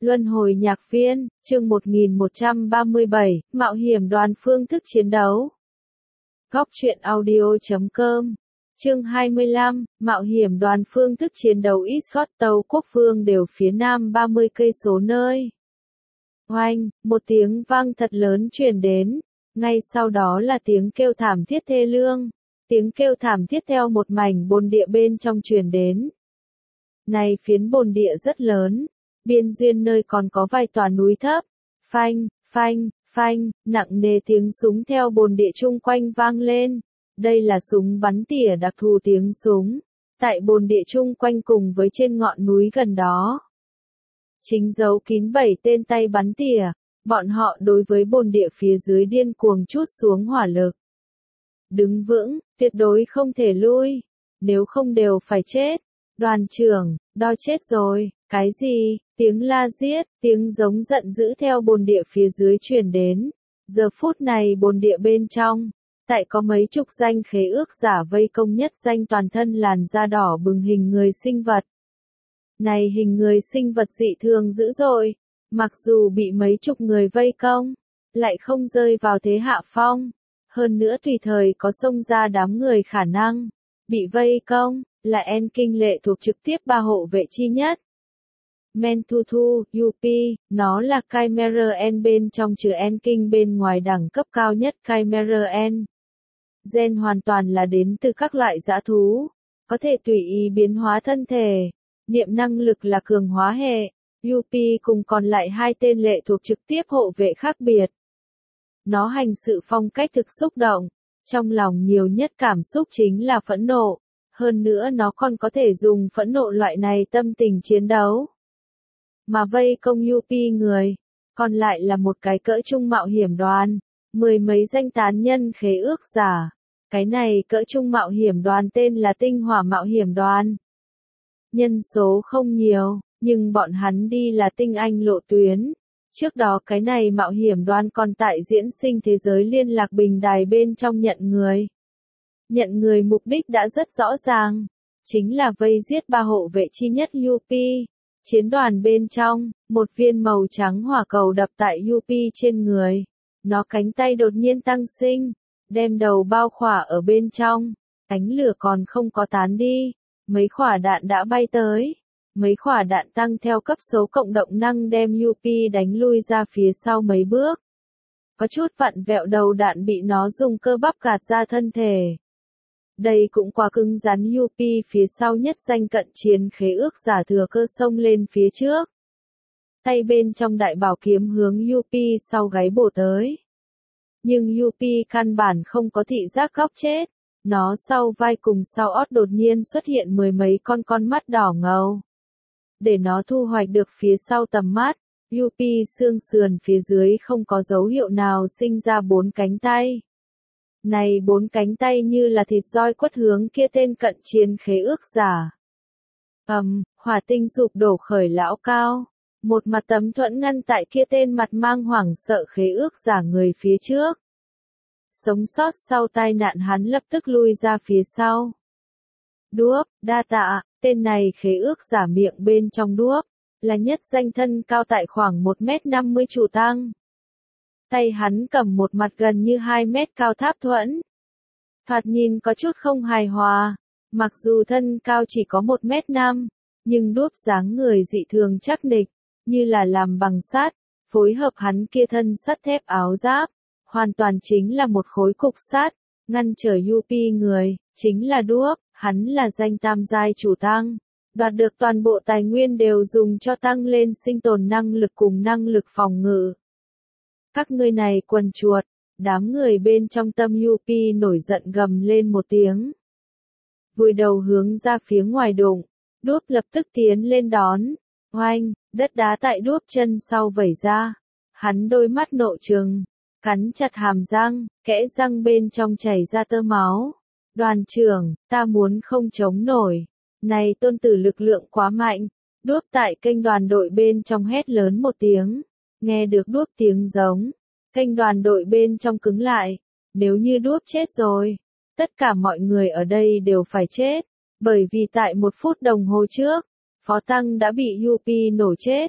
Luân hồi nhạc viên, chương 1137, mạo hiểm đoàn phương thức chiến đấu. Góc truyện audio.com. Chương 25, mạo hiểm đoàn phương thức chiến đấu Iscot tàu quốc phương đều phía nam 30 cây số nơi. Oanh, một tiếng vang thật lớn truyền đến, ngay sau đó là tiếng kêu thảm thiết thê lương. Tiếng kêu thảm thiết theo một mảnh bồn địa bên trong truyền đến. Này phiến bồn địa rất lớn, biên duyên nơi còn có vài tòa núi thấp. Phanh, phanh, phanh, nặng nề tiếng súng theo bồn địa chung quanh vang lên. Đây là súng bắn tỉa đặc thù tiếng súng. Tại bồn địa chung quanh cùng với trên ngọn núi gần đó. Chính giấu kín 7 tên tay bắn tỉa. Bọn họ đối với bồn địa phía dưới điên cuồng trút xuống hỏa lực. Đứng vững, tuyệt đối không thể lui. Nếu không đều phải chết. Đoàn trưởng, đo chết rồi, cái gì? Tiếng la giết, tiếng giống giận dữ theo bồn địa phía dưới truyền đến. Giờ phút này bồn địa bên trong, tại có mấy chục danh khế ước giả vây công nhất danh toàn thân làn da đỏ bừng hình người sinh vật. Này hình người sinh vật dị thường dữ dội, mặc dù bị mấy chục người vây công, lại không rơi vào thế hạ phong. Hơn nữa tùy thời có xông ra đám người khả năng bị vây công, là En Kinh lệ thuộc trực tiếp ba hộ vệ chi nhất. Mentutu, UP, nó là Chimera En bên trong trừ En Kinh bên ngoài đẳng cấp cao nhất Chimera En. Gen hoàn toàn là đến từ các loại dã thú, có thể tùy ý biến hóa thân thể, niệm năng lực là cường hóa hệ. UP cùng còn lại hai tên lệ thuộc trực tiếp hộ vệ khác biệt. Nó hành sự phong cách thực xúc động, trong lòng nhiều nhất cảm xúc chính là phẫn nộ, hơn nữa nó còn có thể dùng phẫn nộ loại này tâm tình chiến đấu. Mà vây công UP người, còn lại là một cái cỡ trung mạo hiểm đoàn, 10 mấy danh tán nhân khế ước giả. Cái này cỡ trung mạo hiểm đoàn tên là Tinh Hỏa Mạo Hiểm Đoàn. Nhân số không nhiều, nhưng bọn hắn đi là tinh anh lộ tuyến. Trước đó cái này mạo hiểm đoàn còn tại diễn sinh thế giới liên lạc bình đài bên trong nhận người. Nhận người mục đích đã rất rõ ràng, chính là vây giết ba hộ vệ chi nhất UP. Chiến đoàn bên trong, một viên màu trắng hỏa cầu đập tại UP trên người. Nó cánh tay đột nhiên tăng sinh, đem đầu bao khỏa ở bên trong. Ánh lửa còn không có tán đi, mấy quả đạn đã bay tới. Mấy quả đạn tăng theo cấp số cộng động năng đem UP đánh lui ra phía sau mấy bước. Có chút vặn vẹo đầu đạn bị nó dùng cơ bắp gạt ra thân thể. Đây cũng quá cứng rắn UP phía sau nhất danh cận chiến khế ước giả thừa cơ xông lên phía trước. Tay bên trong đại bảo kiếm hướng UP sau gáy bổ tới. Nhưng UP căn bản không có thị giác góc chết. Nó sau vai cùng sau ót đột nhiên xuất hiện 10 mấy con mắt đỏ ngầu. Để nó thu hoạch được phía sau tầm mắt, UP xương sườn phía dưới không có dấu hiệu nào sinh ra 4 cánh tay. Này 4 cánh tay như là thịt roi quất hướng kia tên cận chiến khế ước giả. Hỏa tinh sụp đổ khởi lão cao. Một mặt tấm thuẫn ngăn tại kia tên mặt mang hoảng sợ khế ước giả người phía trước. Sống sót sau tai nạn hắn lập tức lui ra phía sau. Đuốc, đa tạ, tên này khế ước giả miệng bên trong đuốc, là nhất danh thân cao tại khoảng 1m50 trụ tăng. Tay hắn cầm một mặt gần như 2 mét cao tháp thuẫn. Thoạt nhìn có chút không hài hòa, mặc dù thân cao chỉ có 1m5, nhưng đuốc dáng người dị thường chắc nịch, như là làm bằng sắt, phối hợp hắn kia thân sắt thép áo giáp, hoàn toàn chính là một khối cục sắt, ngăn trở UP người, chính là đuốc, hắn là danh tam giai chủ tăng, đoạt được toàn bộ tài nguyên đều dùng cho tăng lên sinh tồn năng lực cùng năng lực phòng ngự. Các ngươi này quần chuột, đám người bên trong tâm UP nổi giận gầm lên một tiếng. Vùi đầu hướng ra phía ngoài đụng, đuốc lập tức tiến lên đón, oanh, đất đá tại đuốc chân sau vẩy ra. Hắn đôi mắt nộ trừng, cắn chặt hàm răng, kẽ răng bên trong chảy ra tơ máu. Đoàn trưởng, ta muốn không chống nổi. Này tôn tử lực lượng quá mạnh. Đuốc tại kênh đoàn đội bên trong hét lớn một tiếng. Nghe được đuốc tiếng giống. Kênh đoàn đội bên trong cứng lại. Nếu như đuốc chết rồi, tất cả mọi người ở đây đều phải chết. Bởi vì tại 1 phút đồng hồ trước, Phó Tăng đã bị UP nổ chết.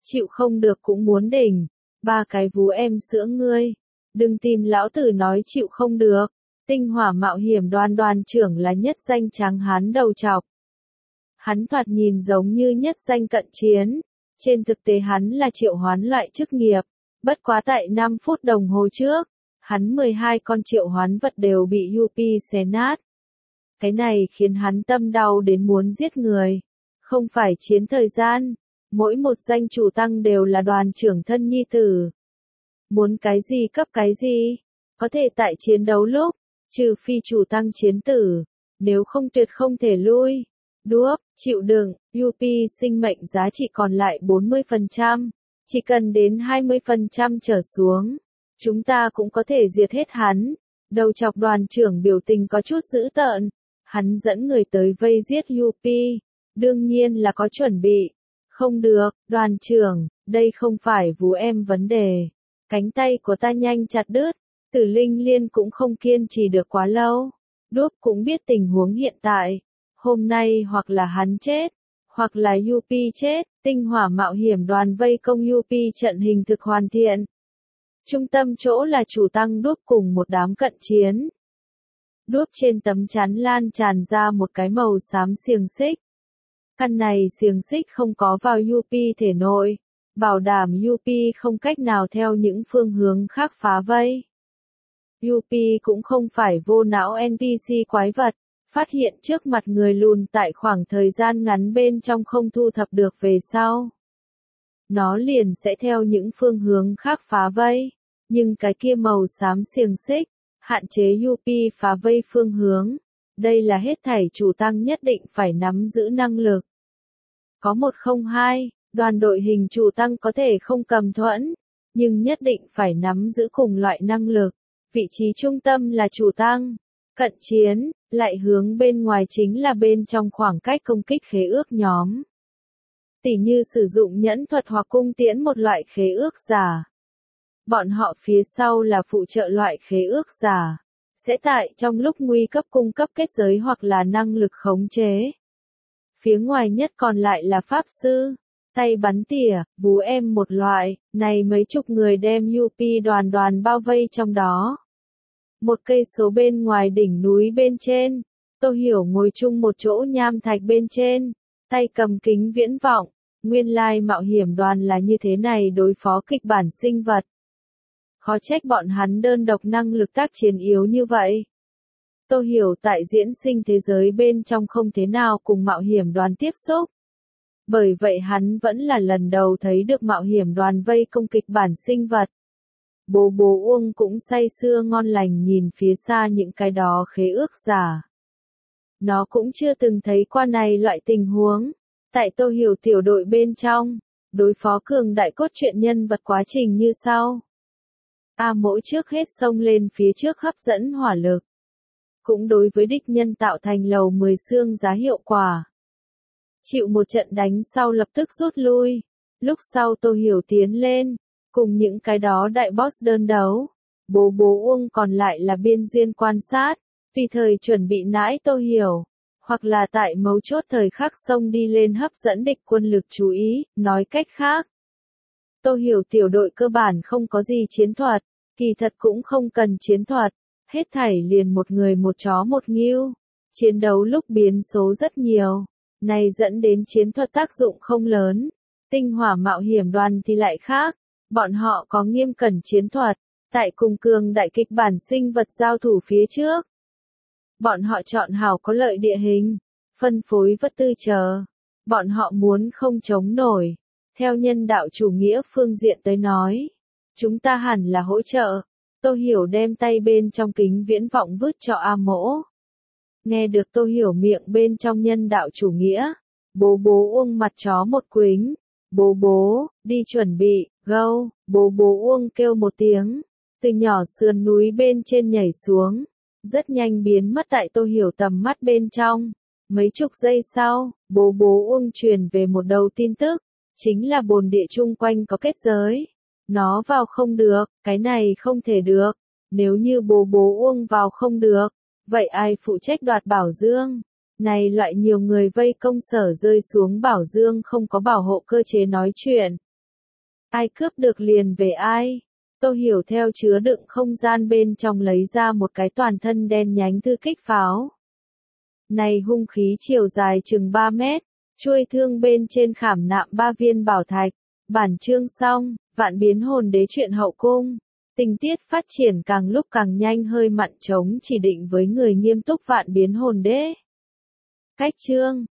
chịu không được cũng muốn đỉnh, ba cái vú em sữa ngươi, đừng tìm lão tử nói chịu không được. Tinh Hỏa Mạo Hiểm Đoàn trưởng là nhất danh tráng hán đầu trọc. Hắn thoạt nhìn giống như nhất danh cận chiến, trên thực tế hắn là triệu hoán loại chức nghiệp, bất quá tại 5 phút đồng hồ trước, hắn 12 con triệu hoán vật đều bị UP xé nát. Cái này khiến hắn tâm đau đến muốn giết người. Không phải chiến thời gian, mỗi một danh chủ tăng đều là đoàn trưởng thân nhi tử. Muốn cái gì cấp cái gì, có thể tại chiến đấu lúc, trừ phi chủ tăng chiến tử, nếu không tuyệt không thể lui. Đuốc, chịu đựng, UP sinh mệnh giá trị còn lại 40%, chỉ cần đến 20% trở xuống, chúng ta cũng có thể diệt hết hắn. Đầu chọc đoàn trưởng biểu tình có chút dữ tợn, hắn dẫn người tới vây giết UP, đương nhiên là có chuẩn bị. Không được, đoàn trưởng, đây không phải vú em vấn đề. Cánh tay của ta nhanh chặt đứt, Tử Linh Liên cũng không kiên trì được quá lâu. Đúp cũng biết tình huống hiện tại. Hôm nay hoặc là hắn chết, hoặc là UP chết. Tinh Hỏa Mạo Hiểm Đoàn vây công UP trận hình thực hoàn thiện. Trung tâm chỗ là chủ tăng Đúp cùng một đám cận chiến. Đúp trên tấm chắn lan tràn ra một cái màu xám xiềng xích. Căn này xiềng xích không có vào UP thể nội, bảo đảm UP không cách nào theo những phương hướng khác phá vây. UP cũng không phải vô não NPC quái vật, phát hiện trước mặt người lùn tại khoảng thời gian ngắn bên trong không thu thập được về sau. Nó liền sẽ theo những phương hướng khác phá vây, nhưng cái kia màu xám xiềng xích, hạn chế UP phá vây phương hướng. Đây là hết thảy chủ tăng nhất định phải nắm giữ năng lực. Có 102, đoàn đội hình chủ tăng có thể không cầm thuẫn, nhưng nhất định phải nắm giữ cùng loại năng lực. Vị trí trung tâm là chủ tăng, cận chiến, lại hướng bên ngoài chính là bên trong khoảng cách công kích khế ước nhóm. Tỉ như sử dụng nhẫn thuật hoặc cung tiễn một loại khế ước giả. Bọn họ phía sau là phụ trợ loại khế ước giả, sẽ tại trong lúc nguy cấp cung cấp kết giới hoặc là năng lực khống chế. Phía ngoài nhất còn lại là pháp sư, tay bắn tỉa, vú em một loại, này mấy chục người đem UP đoàn bao vây trong đó. Một cây số bên ngoài đỉnh núi bên trên, Tô Hiểu ngồi chung một chỗ nham thạch bên trên, tay cầm kính viễn vọng, nguyên lai mạo hiểm đoàn là như thế này đối phó kịch bản sinh vật. Khó trách bọn hắn đơn độc năng lực tác chiến yếu như vậy. Tô Hiểu tại diễn sinh thế giới bên trong không thế nào cùng mạo hiểm đoàn tiếp xúc. Bởi vậy hắn vẫn là lần đầu thấy được mạo hiểm đoàn vây công kịch bản sinh vật. Bố Uông cũng say sưa ngon lành nhìn phía xa những cái đó khế ước giả. Nó cũng chưa từng thấy qua này loại tình huống. Tại Tô Hiểu tiểu đội bên trong, đối phó cường đại cốt truyện nhân vật quá trình như sau. Mỗi trước hết xông lên phía trước hấp dẫn hỏa lực. Cũng đối với địch nhân tạo thành lầu 10 xương giá hiệu quả. Chịu một trận đánh sau lập tức rút lui. Lúc sau Tô Hiểu tiến lên, cùng những cái đó đại boss đơn đấu. Bố Uông còn lại là biên duyên quan sát, tùy thời chuẩn bị nãi Tô Hiểu. Hoặc là tại mấu chốt thời khắc xông đi lên hấp dẫn địch quân lực chú ý, nói cách khác. Tô Hiểu tiểu đội cơ bản không có gì chiến thuật, kỳ thật cũng không cần chiến thuật, hết thảy liền một người một chó một ngưu. Chiến đấu lúc biến số rất nhiều, này dẫn đến chiến thuật tác dụng không lớn. Tinh Hỏa Mạo Hiểm Đoàn thì lại khác, bọn họ có nghiêm cẩn chiến thuật, tại cùng cường đại kịch bản sinh vật giao thủ phía trước. Bọn họ chọn hảo có lợi địa hình, phân phối vật tư chờ. Bọn họ muốn không chống nổi. Theo nhân đạo chủ nghĩa phương diện tới nói, chúng ta hẳn là hỗ trợ. Tô Hiểu đem tay bên trong kính viễn vọng vứt cho A Mỗ. Nghe được Tô Hiểu miệng bên trong nhân đạo chủ nghĩa, bố Uông mặt chó một quính. Bố, đi chuẩn bị, go, bố Uông kêu một tiếng, từ nhỏ sườn núi bên trên nhảy xuống, rất nhanh biến mất tại Tô Hiểu tầm mắt bên trong. Mấy chục giây sau, bố Uông truyền về một đầu tin tức, chính là bồn địa chung quanh có kết giới. Nó vào không được, cái này không thể được. Nếu như bố Uông vào không được, vậy ai phụ trách đoạt bảo dương? Này loại nhiều người vây công sở rơi xuống bảo dương không có bảo hộ cơ chế nói chuyện. Ai cướp được liền về ai. Tô Hiểu theo chứa đựng không gian bên trong lấy ra một cái toàn thân đen nhánh thư kích pháo. Này hung khí chiều dài chừng 3 mét, chuôi thương bên trên khảm nạm 3 viên bảo thạch. Bản chương xong, Vạn Biến Hồn Đế truyện hậu cung. Tình tiết phát triển càng lúc càng nhanh, hơi mặn trống chỉ định với người nghiêm túc Vạn Biến Hồn Đế. Cách chương